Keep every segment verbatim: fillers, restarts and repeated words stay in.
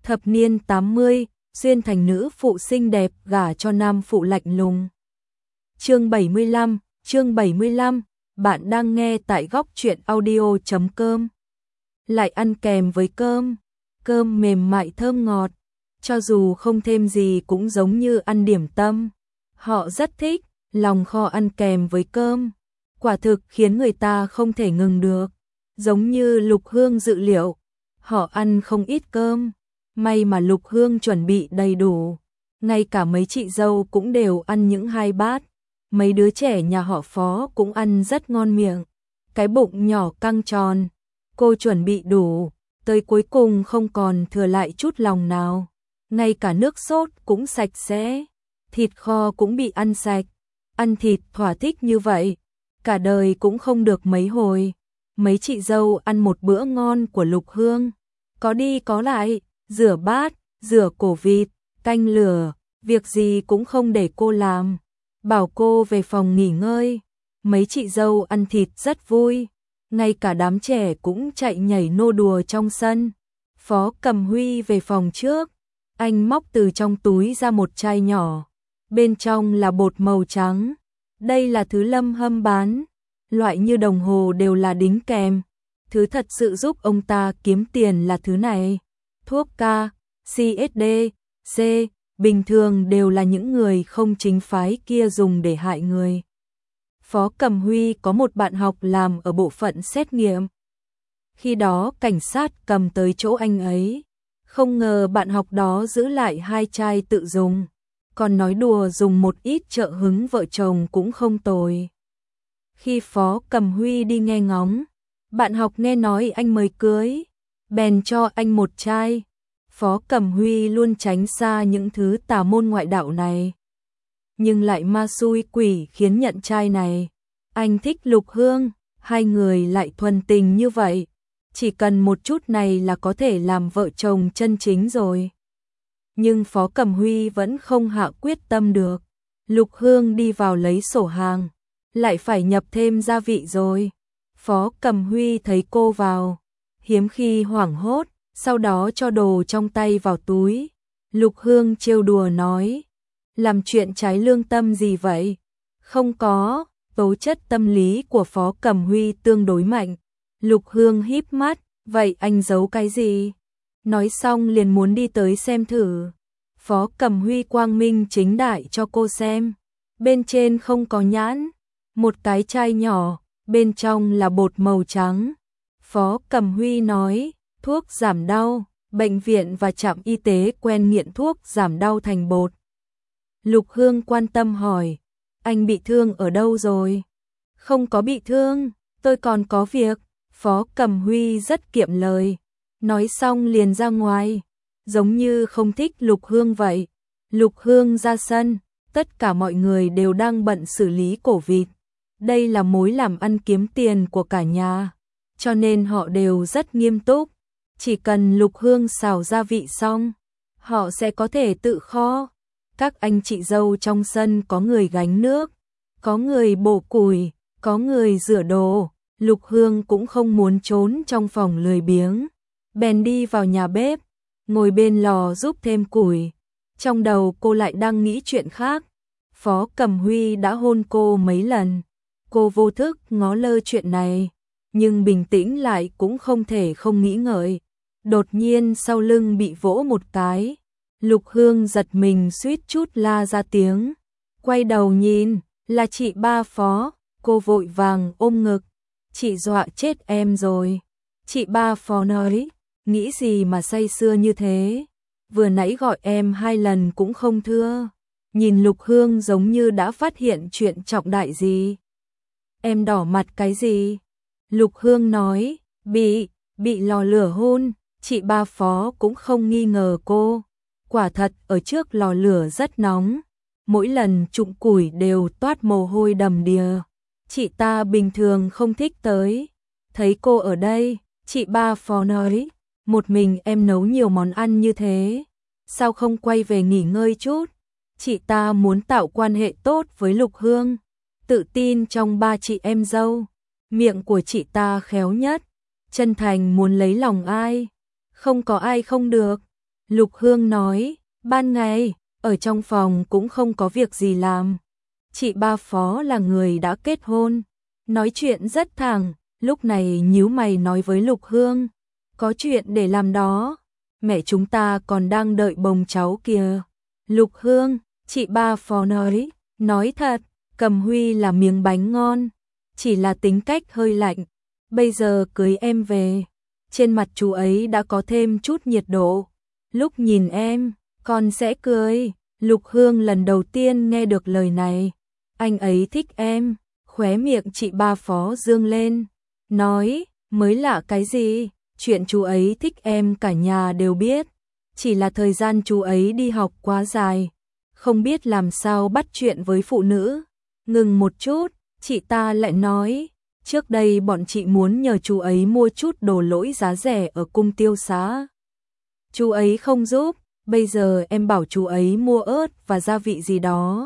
Thập niên tám mươi, xuyên thành nữ phụ xinh đẹp gả cho nam phụ lạnh lùng. Chương bảy mươi lăm, chương bảy mươi lăm, bạn đang nghe tại góc truyện audio chấm com. Lại ăn kèm với cơm, cơm mềm mại thơm ngọt, cho dù không thêm gì cũng giống như ăn điểm tâm. Họ rất thích, lòng kho ăn kèm với cơm, quả thực khiến người ta không thể ngừng được. Giống như Lục Hương dự liệu, họ ăn không ít cơm, may mà Lục Hương chuẩn bị đầy đủ, ngay cả mấy chị dâu cũng đều ăn những hai bát. Mấy đứa trẻ nhà họ Phó cũng ăn rất ngon miệng, cái bụng nhỏ căng tròn, cô chuẩn bị đủ, tới cuối cùng không còn thừa lại chút lòng nào. Ngay cả nước sốt cũng sạch sẽ, thịt kho cũng bị ăn sạch, ăn thịt thỏa thích như vậy, cả đời cũng không được mấy hồi. Mấy chị dâu ăn một bữa ngon của Lục Hương, có đi có lại, rửa bát, rửa cổ vịt, canh lửa, việc gì cũng không để cô làm, bảo cô về phòng nghỉ ngơi. Mấy chị dâu ăn thịt rất vui, ngay cả đám trẻ cũng chạy nhảy nô đùa trong sân. Phó Cầm Huy về phòng trước, anh móc từ trong túi ra một chai nhỏ, bên trong là bột màu trắng. Đây là thứ Lâm Hâm bán, loại như đồng hồ đều là đính kèm. Thứ thật sự giúp ông ta kiếm tiền là thứ này. Thuốc K, xê ét đê, C, bình thường đều là những người không chính phái kia dùng để hại người. Phó Cầm Huy có một bạn học làm ở bộ phận xét nghiệm. Khi đó cảnh sát cầm tới chỗ anh ấy, không ngờ bạn học đó giữ lại hai chai tự dùng, còn nói đùa dùng một ít trợ hứng vợ chồng cũng không tồi. Khi Phó Cầm Huy đi nghe ngóng, bạn học nghe nói anh mới cưới, bèn cho anh một chai. Phó Cầm Huy luôn tránh xa những thứ tà môn ngoại đạo này, nhưng lại ma xui quỷ khiến nhận chai này. Anh thích Lục Hương, hai người lại thuần tình như vậy, chỉ cần một chút này là có thể làm vợ chồng chân chính rồi. Nhưng Phó Cầm Huy vẫn không hạ quyết tâm được. Lục Hương đi vào lấy sổ hàng, lại phải nhập thêm gia vị rồi. Phó Cầm Huy thấy cô vào, hiếm khi hoảng hốt, sau đó cho đồ trong tay vào túi. Lục Hương trêu đùa nói, làm chuyện trái lương tâm gì vậy? Không có. Tố chất tâm lý của Phó Cầm Huy tương đối mạnh. Lục Hương híp mắt, vậy anh giấu cái gì? Nói xong liền muốn đi tới xem thử. Phó Cầm Huy quang minh chính đại cho cô xem. Bên trên không có nhãn, một cái chai nhỏ, bên trong là bột màu trắng. Phó Cầm Huy nói, thuốc giảm đau, bệnh viện và trạm y tế quen nghiện thuốc giảm đau thành bột. Lục Hương quan tâm hỏi, anh bị thương ở đâu rồi? Không có bị thương, tôi còn có việc. Phó Cầm Huy rất kiệm lời, nói xong liền ra ngoài, giống như không thích Lục Hương vậy. Lục Hương ra sân, tất cả mọi người đều đang bận xử lý cổ vịt. Đây là mối làm ăn kiếm tiền của cả nhà, cho nên họ đều rất nghiêm túc. Chỉ cần Lục Hương xào gia vị xong, họ sẽ có thể tự kho. Các anh chị dâu trong sân có người gánh nước, có người bổ củi, có người rửa đồ. Lục Hương cũng không muốn trốn trong phòng lười biếng, bèn đi vào nhà bếp, ngồi bên lò giúp thêm củi. Trong đầu cô lại đang nghĩ chuyện khác. Phó Cầm Huy đã hôn cô mấy lần, cô vô thức ngó lơ chuyện này, nhưng bình tĩnh lại cũng không thể không nghĩ ngợi. Đột nhiên sau lưng bị vỗ một cái, Lục Hương giật mình suýt chút la ra tiếng. Quay đầu nhìn, là chị ba Phó, cô vội vàng ôm ngực. Chị dọa chết em rồi. Chị ba Phó nói, nghĩ gì mà say sưa như thế, vừa nãy gọi em hai lần cũng không thưa. Nhìn Lục Hương giống như đã phát hiện chuyện trọng đại gì. Em đỏ mặt cái gì? Lục Hương nói, bị, bị lò lửa hôn. Chị ba Phó cũng không nghi ngờ cô. Quả thật ở trước lò lửa rất nóng, mỗi lần trụng củi đều toát mồ hôi đầm đìa. Chị ta bình thường không thích tới. Thấy cô ở đây, chị ba Phó nói, một mình em nấu nhiều món ăn như thế, sao không quay về nghỉ ngơi chút? Chị ta muốn tạo quan hệ tốt với Lục Hương, tự tin trong ba chị em dâu. Miệng của chị ta khéo nhất, chân thành muốn lấy lòng ai, không có ai không được. Lục Hương nói, ban ngày, ở trong phòng cũng không có việc gì làm. Chị ba Phó là người đã kết hôn, nói chuyện rất thẳng, lúc này nhíu mày nói với Lục Hương, có chuyện để làm đó, mẹ chúng ta còn đang đợi bồng cháu kìa. Lục Hương, chị ba Phó nói, nói thật, Cầm Huy là miếng bánh ngon, chỉ là tính cách hơi lạnh, bây giờ cưới em về, trên mặt chú ấy đã có thêm chút nhiệt độ, lúc nhìn em, con sẽ cười. Lục Hương lần đầu tiên nghe được lời này, anh ấy thích em, khóe miệng chị ba Phó dương lên, nói, mới lạ cái gì, chuyện chú ấy thích em cả nhà đều biết, chỉ là thời gian chú ấy đi học quá dài, không biết làm sao bắt chuyện với phụ nữ. Ngừng một chút, chị ta lại nói, trước đây bọn chị muốn nhờ chú ấy mua chút đồ lỗi giá rẻ ở cung tiêu xá. Chú ấy không giúp, bây giờ em bảo chú ấy mua ớt và gia vị gì đó.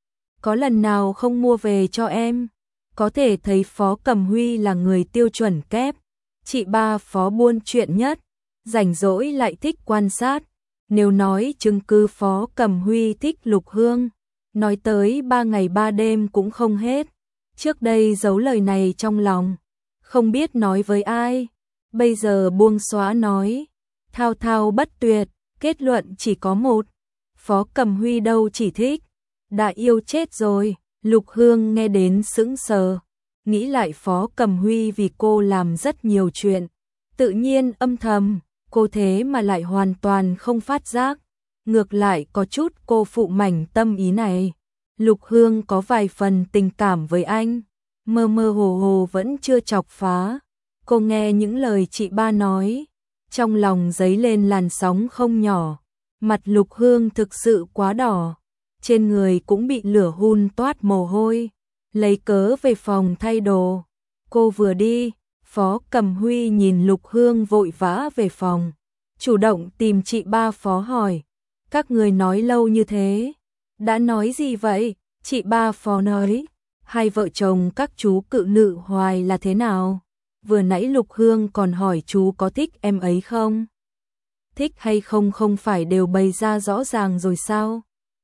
Có lần nào không mua về cho em? Có thể thấy Phó Cầm Huy là người tiêu chuẩn kép. Chị ba Phó buôn chuyện nhất, rảnh rỗi lại thích quan sát. Nếu nói chứng cứ Phó Cầm Huy thích Lục Hương, nói tới ba ngày ba đêm cũng không hết. Trước đây giấu lời này trong lòng, không biết nói với ai. Bây giờ buông xóa nói, thao thao bất tuyệt, kết luận chỉ có một. Phó Cầm Huy đâu chỉ thích, đã yêu chết rồi. Lục Hương nghe đến sững sờ, nghĩ lại Phó Cầm Huy vì cô làm rất nhiều chuyện, tự nhiên âm thầm, cô thế mà lại hoàn toàn không phát giác, ngược lại có chút cô phụ mảnh tâm ý này. Lục Hương có vài phần tình cảm với anh, mơ mơ hồ hồ vẫn chưa chọc phá. Cô nghe những lời chị ba nói, trong lòng dấy lên làn sóng không nhỏ, mặt Lục Hương thực sự quá đỏ, trên người cũng bị lửa hun toát mồ hôi, lấy cớ về phòng thay đồ. Cô vừa đi, Phó Cầm Huy nhìn Lục Hương vội vã về phòng, chủ động tìm chị ba Phó hỏi, các người nói lâu như thế, đã nói gì vậy? Chị ba Phó nói, hai vợ chồng các chú cự nữ hoài là thế nào? Vừa nãy Lục Hương còn hỏi chú có thích em ấy không? Thích hay không không phải đều bày ra rõ ràng rồi sao?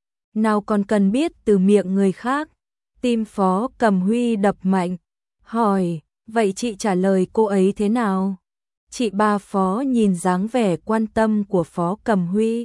Nào còn cần biết từ miệng người khác. Tim Phó Cầm Huy đập mạnh, hỏi, vậy chị trả lời cô ấy thế nào? Chị ba Phó nhìn dáng vẻ quan tâm của Phó Cầm Huy,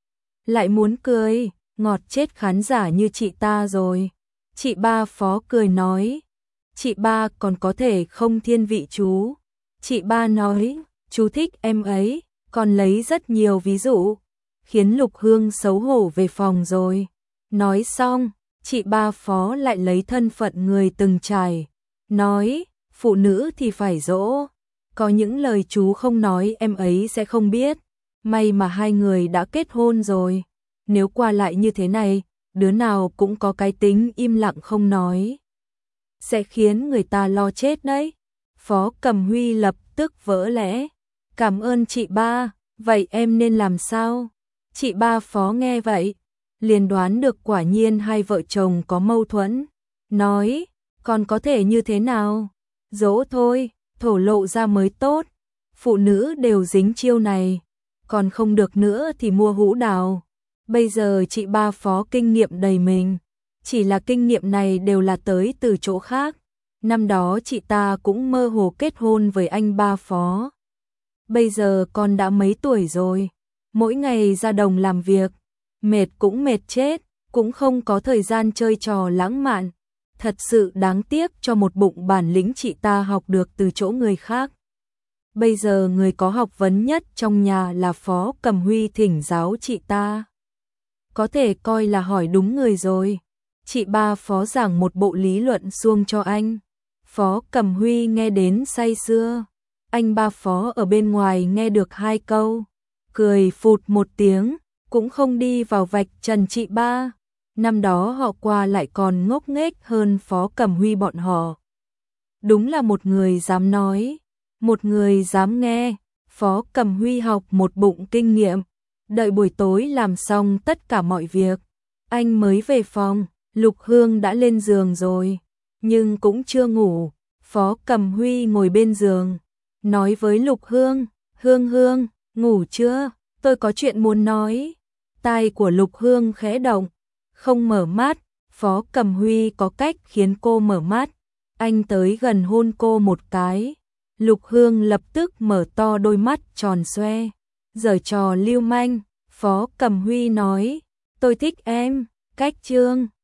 lại muốn cười, ngọt chết khán giả như chị ta rồi. Chị ba Phó cười nói, chị ba còn có thể không thiên vị chú. Chị ba nói, chú thích em ấy, còn lấy rất nhiều ví dụ, khiến Lục Hương xấu hổ về phòng rồi. Nói xong, chị ba Phó lại lấy thân phận người từng trải, nói, phụ nữ thì phải dỗ, có những lời chú không nói em ấy sẽ không biết, may mà hai người đã kết hôn rồi, nếu qua lại như thế này, đứa nào cũng có cái tính im lặng không nói, sẽ khiến người ta lo chết đấy. Phó Cầm Huy lập tức vỡ lẽ, cảm ơn chị ba, vậy em nên làm sao? Chị ba Phó nghe vậy, liền đoán được quả nhiên hai vợ chồng có mâu thuẫn, nói, còn có thể như thế nào? Dỗ thôi, thổ lộ ra mới tốt, phụ nữ đều dính chiêu này, còn không được nữa thì mua hũ đào. Bây giờ chị ba Phó kinh nghiệm đầy mình, chỉ là kinh nghiệm này đều là tới từ chỗ khác. Năm đó chị ta cũng mơ hồ kết hôn với anh ba Phó. Bây giờ con đã mấy tuổi rồi, mỗi ngày ra đồng làm việc, mệt cũng mệt chết, cũng không có thời gian chơi trò lãng mạn. Thật sự đáng tiếc cho một bụng bản lĩnh chị ta học được từ chỗ người khác. Bây giờ người có học vấn nhất trong nhà là Phó Cầm Huy thỉnh giáo chị ta. Có thể coi là hỏi đúng người rồi. Chị ba Phó giảng một bộ lý luận suông cho anh. Phó Cầm Huy nghe đến say sưa. Anh ba Phó ở bên ngoài nghe được hai câu, cười phụt một tiếng, cũng không đi vào vạch trần chị ba. Năm đó họ qua lại còn ngốc nghếch hơn Phó Cầm Huy bọn họ. Đúng là một người dám nói, một người dám nghe. Phó Cầm Huy học một bụng kinh nghiệm. Đợi buổi tối làm xong tất cả mọi việc, anh mới về phòng. Lục Hương đã lên giường rồi, nhưng cũng chưa ngủ. Phó Cầm Huy ngồi bên giường, nói với Lục Hương, Hương Hương, ngủ chưa? tôi có chuyện muốn nói. Tai của Lục Hương khẽ động, không mở mắt, Phó Cẩm Huy có cách khiến cô mở mắt. Anh tới gần hôn cô một cái. Lục Hương lập tức mở to đôi mắt tròn xoe. Giở trò lưu manh, Phó Cẩm Huy nói, tôi thích em, cách trương.